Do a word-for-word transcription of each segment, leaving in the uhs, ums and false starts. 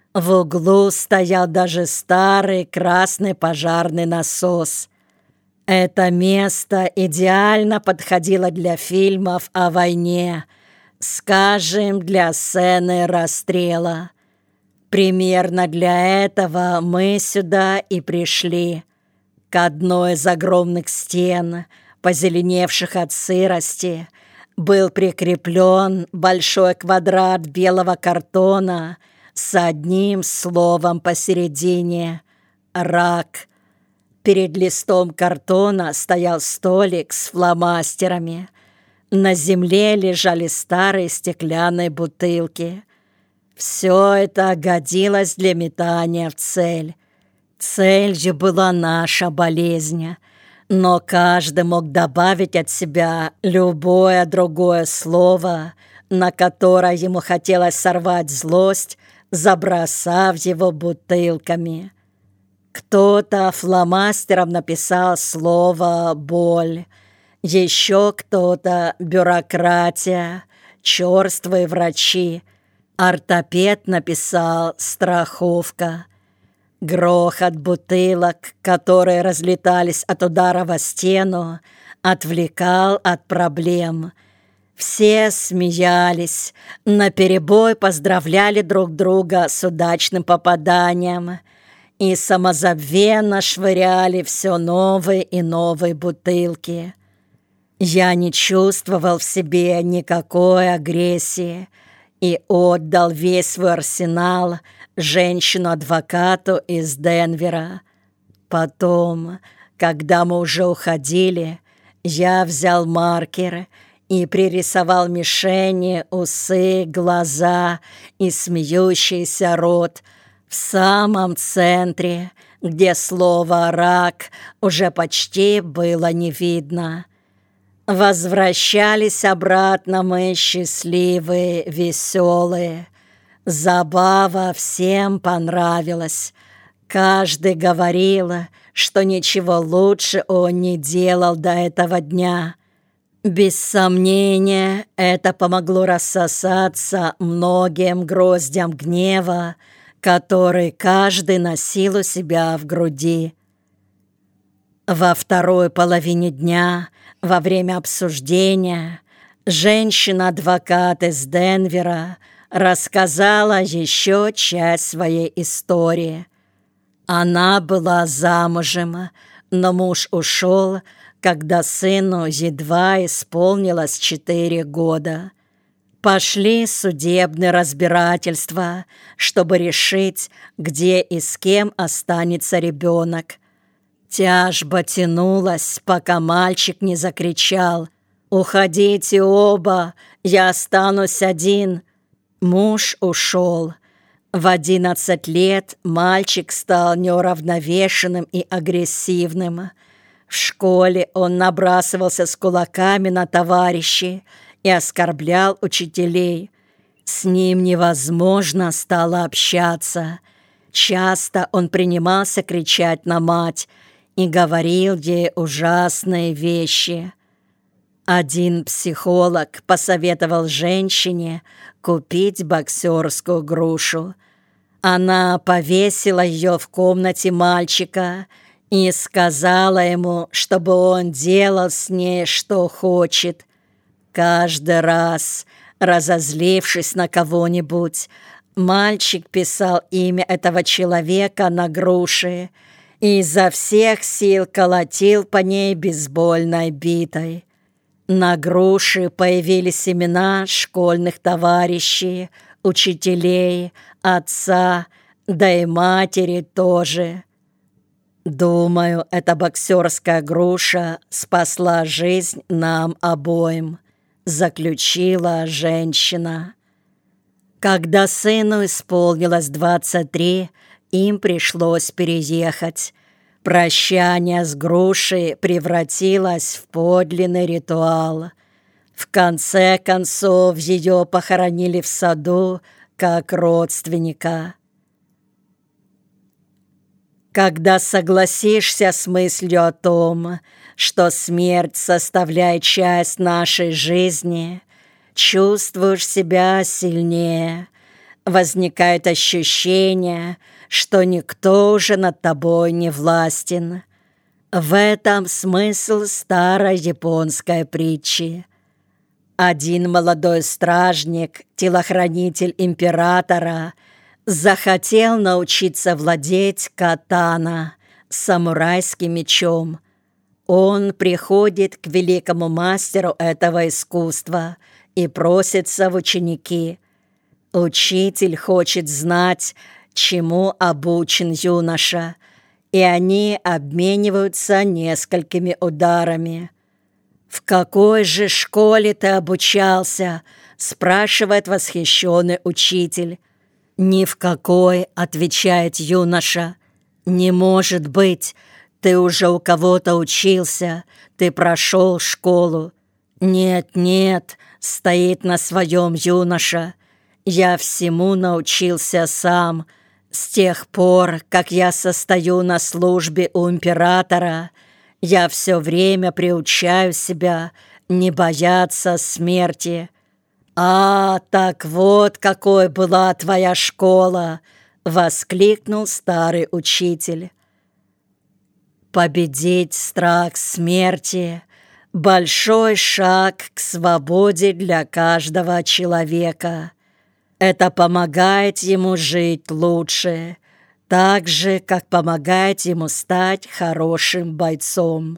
В углу стоял даже старый красный пожарный насос. Это место идеально подходило для фильмов о войне, скажем, для сцены расстрела. Примерно для этого мы сюда и пришли. К одной из огромных стен, позеленевших от сырости, был прикреплен большой квадрат белого картона с одним словом посередине — «рак». Перед листом картона стоял столик с фломастерами. На земле лежали старые стеклянные бутылки. Все это годилось для метания в цель. Целью была наша болезнь, но каждый мог добавить от себя любое другое слово, на которое ему хотелось сорвать злость, забросав его бутылками. Кто-то фломастером написал слово «боль», еще кто-то «бюрократия», «черствые врачи», ортопед написал «страховка». Грохот бутылок, которые разлетались от удара во стену, отвлекал от проблем. Все смеялись, наперебой поздравляли друг друга с удачным попаданием и самозабвенно швыряли все новые и новые бутылки. Я не чувствовал в себе никакой агрессии и отдал весь свой арсенал женщину-адвокату из Денвера. Потом, когда мы уже уходили, я взял маркер и пририсовал мишени, усы, глаза и смеющийся рот в самом центре, где слово «рак» уже почти было не видно. Возвращались обратно мы счастливые, веселые. Забава всем понравилась. Каждый говорил, что ничего лучше он не делал до этого дня. Без сомнения, это помогло рассосаться многим гроздям гнева, который каждый носил у себя в груди. Во второй половине дня, во время обсуждения, женщина-адвокат из Денвера рассказала еще часть своей истории. Она была замужем, но муж ушел, когда сыну едва исполнилось четыре года. Пошли судебные разбирательства, чтобы решить, где и с кем останется ребенок. Тяжба тянулась, пока мальчик не закричал: «Уходите оба, я останусь один». Муж ушел. В одиннадцать лет мальчик стал неуравновешенным и агрессивным. В школе он набрасывался с кулаками на товарищей и оскорблял учителей. С ним невозможно стало общаться. Часто он принимался кричать на мать и говорил ей ужасные вещи. Один психолог посоветовал женщине купить боксерскую грушу. Она повесила ее в комнате мальчика и сказала ему, чтобы он делал с ней, что хочет. Каждый раз, разозлившись на кого-нибудь, мальчик писал имя этого человека на груше и изо всех сил колотил по ней бейсбольной битой. На груши появились имена школьных товарищей, учителей, отца, да и матери тоже. Думаю, эта боксерская груша спасла жизнь нам обоим, заключила женщина. Когда сыну исполнилось двадцать три, им пришлось переехать. Прощание с грушей превратилось в подлинный ритуал. В конце концов, ее похоронили в саду как родственника. Когда согласишься с мыслью о том, что смерть составляет часть нашей жизни, чувствуешь себя сильнее, возникает ощущение, что никто уже над тобой не властен. В этом смысл старой японской притчи. Один молодой стражник, телохранитель императора, захотел научиться владеть катана, самурайским мечом. Он приходит к великому мастеру этого искусства и просится в ученики. Учитель хочет знать, чему обучен юноша, и они обмениваются несколькими ударами. «В какой же школе ты обучался?» — спрашивает восхищенный учитель. «Ни в какой», — отвечает юноша. «Не может быть, ты уже у кого-то учился, ты прошел школу». «Нет, нет», — стоит на своем юноша, «я всему научился сам. С тех пор, как я состою на службе у императора, я все время приучаю себя не бояться смерти». «А, так вот какой была твоя школа!» — воскликнул старый учитель. Победить страх смерти — большой шаг к свободе для каждого человека. Это помогает ему жить лучше, так же, как помогает ему стать хорошим бойцом.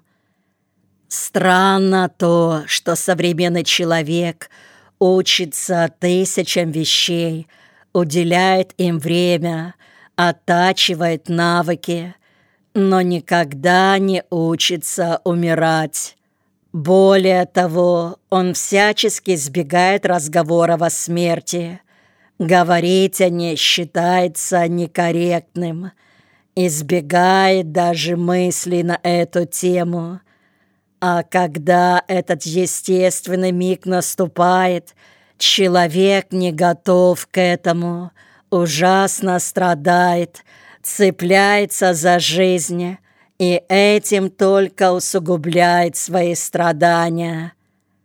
Странно то, что современный человек учится тысячам вещей, уделяет им время, оттачивает навыки, но никогда не учится умирать. Более того, он всячески избегает разговоров о смерти. Говорить о ней считается некорректным, избегает даже мыслей на эту тему. А когда этот естественный миг наступает, человек не готов к этому, ужасно страдает, цепляется за жизнь и этим только усугубляет свои страдания.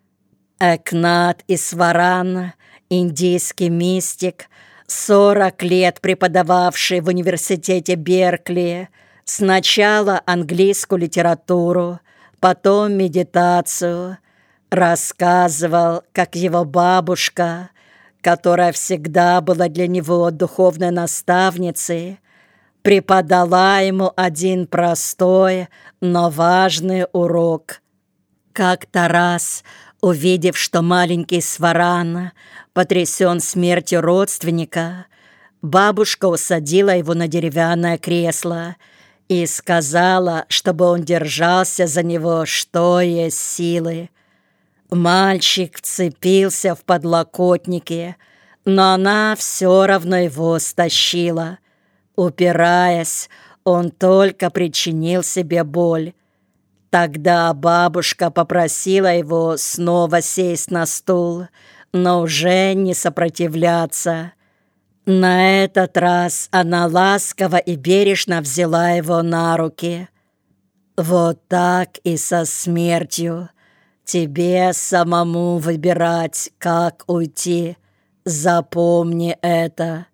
Экнат Исваран, индийский мистик, сорок лет преподававший в университете Беркли, сначала английскую литературу, потом медитацию, рассказывал, как его бабушка, которая всегда была для него духовной наставницей, преподала ему один простой, но важный урок. Как-то раз, увидев, что маленький Сваран потрясен смертью родственника, бабушка усадила его на деревянное кресло и сказала, чтобы он держался за него, что есть силы. Мальчик вцепился в подлокотники, но она все равно его стащила. Упираясь, он только причинил себе боль. Тогда бабушка попросила его снова сесть на стул, но уже не сопротивляться. На этот раз она ласково и бережно взяла его на руки. Вот так и со смертью. Тебе самому выбирать, как уйти. Запомни это.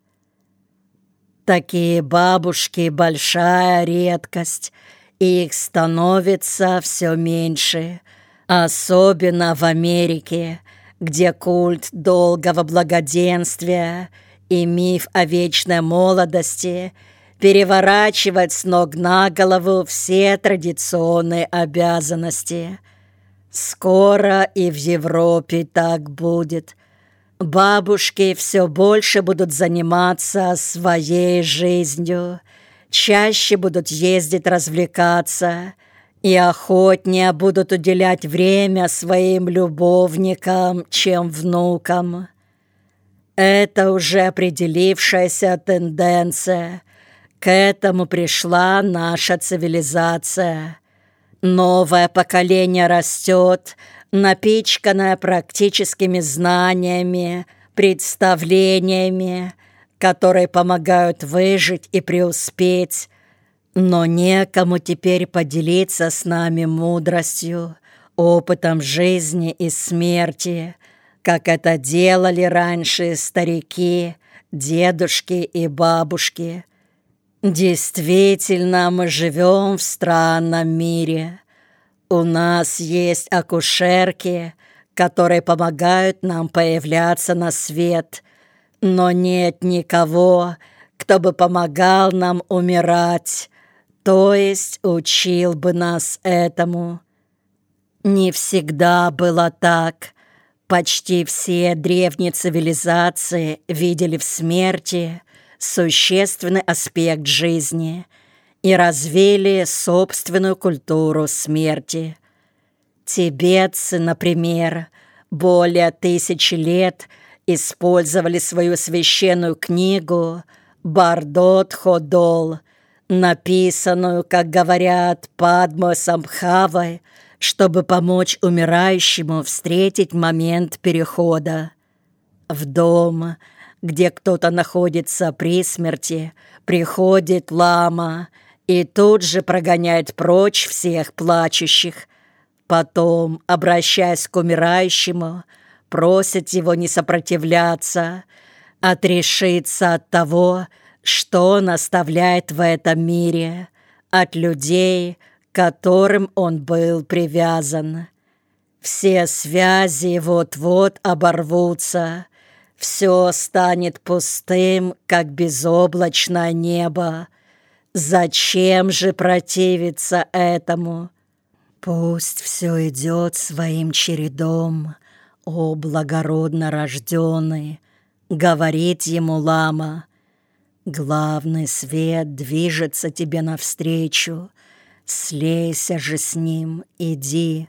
Такие бабушки — большая редкость, и их становится все меньше, особенно в Америке, где культ долгого благоденствия и миф о вечной молодости переворачивает с ног на голову все традиционные обязанности. Скоро и в Европе так будет. Бабушки все больше будут заниматься своей жизнью, чаще будут ездить развлекаться и охотнее будут уделять время своим любовникам, чем внукам. Это уже определившаяся тенденция. К этому пришла наша цивилизация. Новое поколение растет, напичканное практическими знаниями, представлениями, которые помогают выжить и преуспеть. Но некому теперь поделиться с нами мудростью, опытом жизни и смерти, как это делали раньше старики, дедушки и бабушки. Действительно, мы живем в странном мире. У нас есть акушерки, которые помогают нам появляться на свет, но нет никого, кто бы помогал нам умирать, то есть учил бы нас этому. Не всегда было так. Почти все древние цивилизации видели в смерти существенный аспект жизни и развили собственную культуру смерти. Тибетцы, например, более тысячи лет использовали свою священную книгу «Бардот Ходол», написанную, как говорят, Падмо Самбхавой, чтобы помочь умирающему встретить момент перехода. В дом, где кто-то находится при смерти, приходит лама и тут же прогоняет прочь всех плачущих. Потом, обращаясь к умирающему, просит его не сопротивляться, отрешиться от того, что он оставляет в этом мире, от людей, к которым он был привязан. Все связи вот-вот оборвутся, все станет пустым, как безоблачное небо. Зачем же противиться этому? Пусть все идет своим чередом, о благородно рожденный, говорит ему лама. Главный свет движется тебе навстречу, слейся же с ним, иди,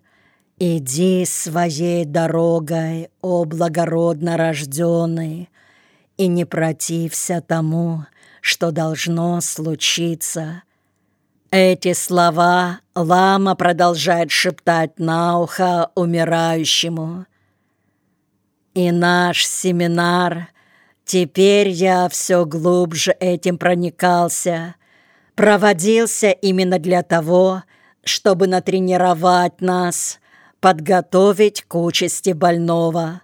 иди своей дорогой, о благородно рожденный, и не протився тому, что должно случиться. Эти слова лама продолжает шептать на ухо умирающему. И наш семинар, теперь я все глубже этим проникался, проводился именно для того, чтобы натренировать нас, подготовить к участи больного.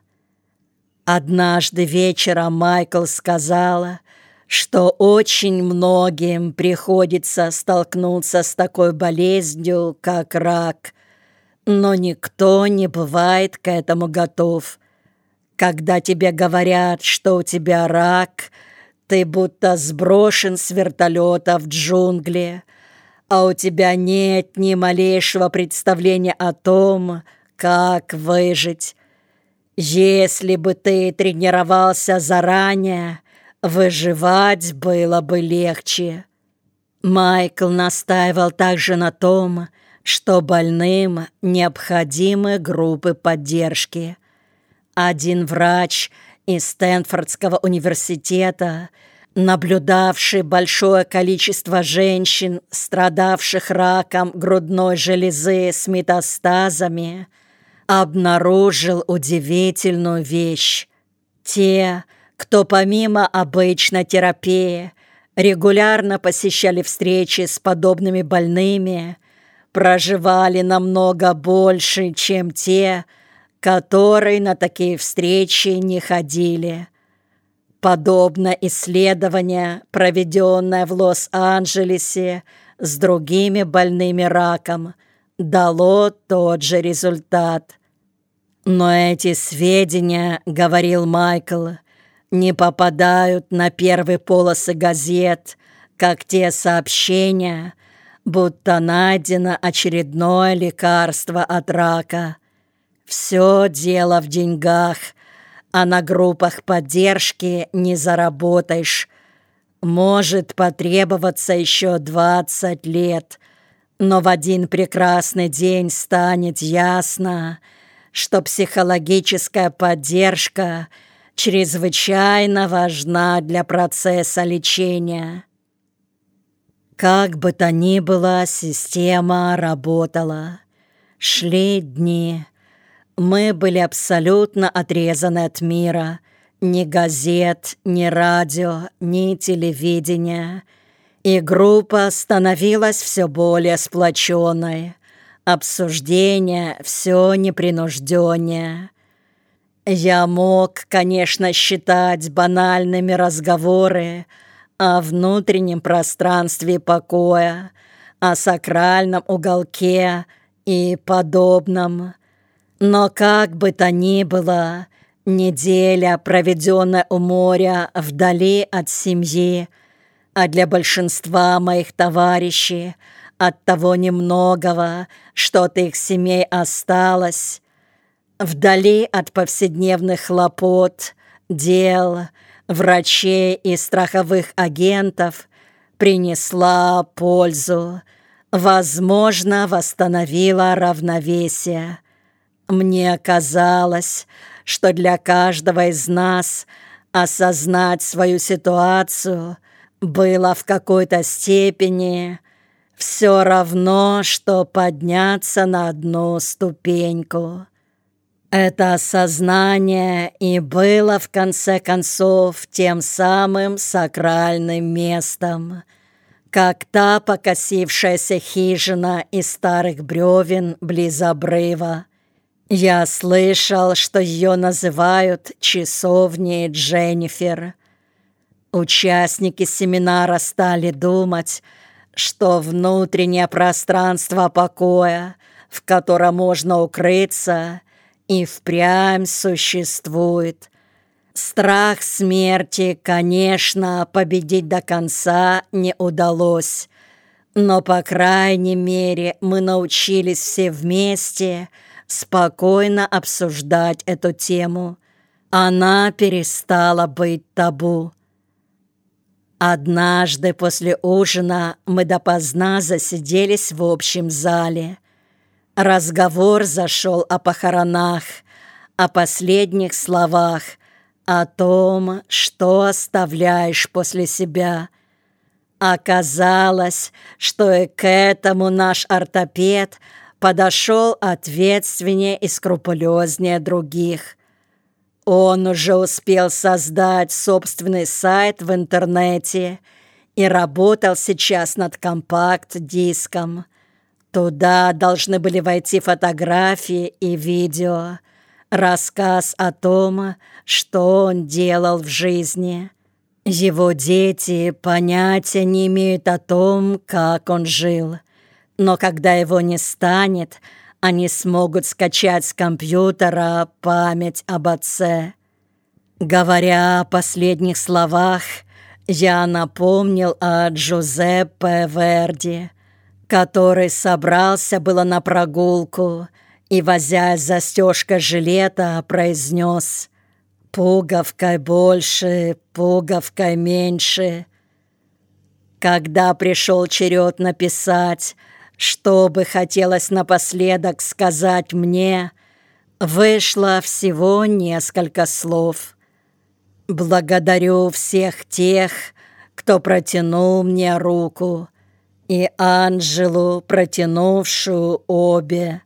Однажды вечером Майкл сказала, что очень многим приходится столкнуться с такой болезнью, как рак, но никто не бывает к этому готов. Когда тебе говорят, что у тебя рак, ты будто сброшен с вертолета в джунгли, а у тебя нет ни малейшего представления о том, как выжить. Если бы ты тренировался заранее, выживать было бы легче. Майкл настаивал также на том, что больным необходимы группы поддержки. Один врач из Стэнфордского университета, наблюдавший большое количество женщин, страдавших раком грудной железы с метастазами, обнаружил удивительную вещь. Те, кто помимо обычной терапии регулярно посещали встречи с подобными больными, проживали намного больше, чем те, которые на такие встречи не ходили. Подобное исследование, проведенное в Лос-Анджелесе с другими больными раком, дало тот же результат. Но эти сведения, говорил Майкл, не попадают на первые полосы газет, как те сообщения, будто найдено очередное лекарство от рака. Все дело в деньгах, а на группах поддержки не заработаешь. Может потребоваться еще двадцать лет, но в один прекрасный день станет ясно, что психологическая поддержка чрезвычайно важна для процесса лечения. Как бы то ни было, система работала. Шли дни. Мы были абсолютно отрезаны от мира. Ни газет, ни радио, ни телевидения. И группа становилась все более сплоченной. Обсуждения все непринужденнее. Я мог, конечно, считать банальными разговоры о внутреннем пространстве покоя, о сакральном уголке и подобном. Но как бы то ни было, неделя, проведенная у моря вдали от семьи, а для большинства моих товарищей от того немногого, что от их семей осталось, вдали от повседневных хлопот, дел, врачей и страховых агентов, принесла пользу, возможно, восстановила равновесие. Мне казалось, что для каждого из нас осознать свою ситуацию было в какой-то степени все равно, что подняться на одну ступеньку. Это осознание и было, в конце концов, тем самым сакральным местом, как та покосившаяся хижина из старых бревен близ обрыва. Я слышал, что ее называют часовней Дженнифер. Участники семинара стали думать, что внутреннее пространство покоя, в котором можно укрыться, и впрямь существует. Страх смерти, конечно, победить до конца не удалось, но, по крайней мере, мы научились все вместе спокойно обсуждать эту тему. Она перестала быть табу. Однажды после ужина мы допоздна засиделись в общем зале. Разговор зашел о похоронах, о последних словах, о том, что оставляешь после себя. Оказалось, что и к этому наш ортопед подошел ответственнее и скрупулезнее других. Он уже успел создать собственный сайт в интернете и работал сейчас над компакт-диском. Туда должны были войти фотографии и видео, рассказ о том, что он делал в жизни. Его дети понятия не имеют о том, как он жил, но когда его не станет, они смогут скачать с компьютера память об отце. Говоря о последних словах, я напомнил о Джузеппе Верди, который собрался было на прогулку и, возясь застежкой жилета, произнес: «Пуговкой больше, пуговкой меньше». Когда пришел черед написать, что бы хотелось напоследок сказать мне, вышло всего несколько слов. «Благодарю всех тех, кто протянул мне руку, и Анжелу, протянувшую обе».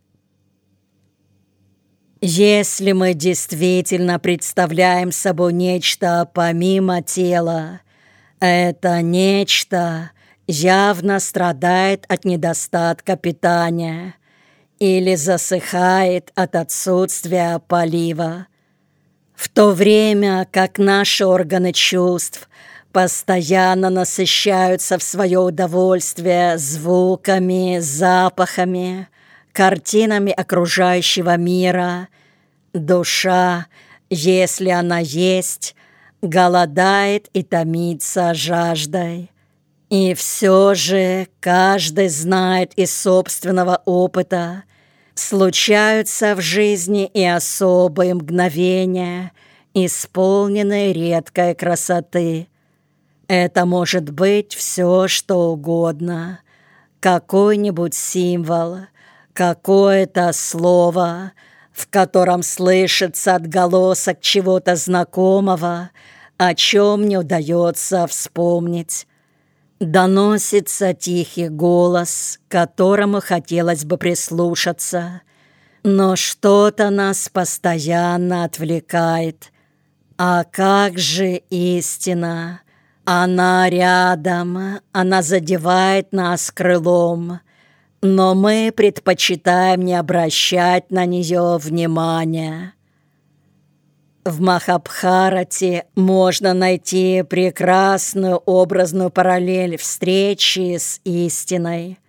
Если мы действительно представляем собой нечто помимо тела, это нечто явно страдает от недостатка питания или засыхает от отсутствия полива, в то время как наши органы чувств постоянно насыщаются в свое удовольствие звуками, запахами, картинами окружающего мира. Душа, если она есть, голодает и томится жаждой. И все же каждый знает из собственного опыта, случаются в жизни и особые мгновения, исполненные редкой красоты. Это может быть все, что угодно. Какой-нибудь символ, какое-то слово, в котором слышится отголосок чего-то знакомого, о чем не удается вспомнить. Доносится тихий голос, к которому хотелось бы прислушаться, но что-то нас постоянно отвлекает. А как же истина? Она рядом, она задевает нас крылом, но мы предпочитаем не обращать на нее внимания. В Махабхарате можно найти прекрасную образную параллель встречи с истиной.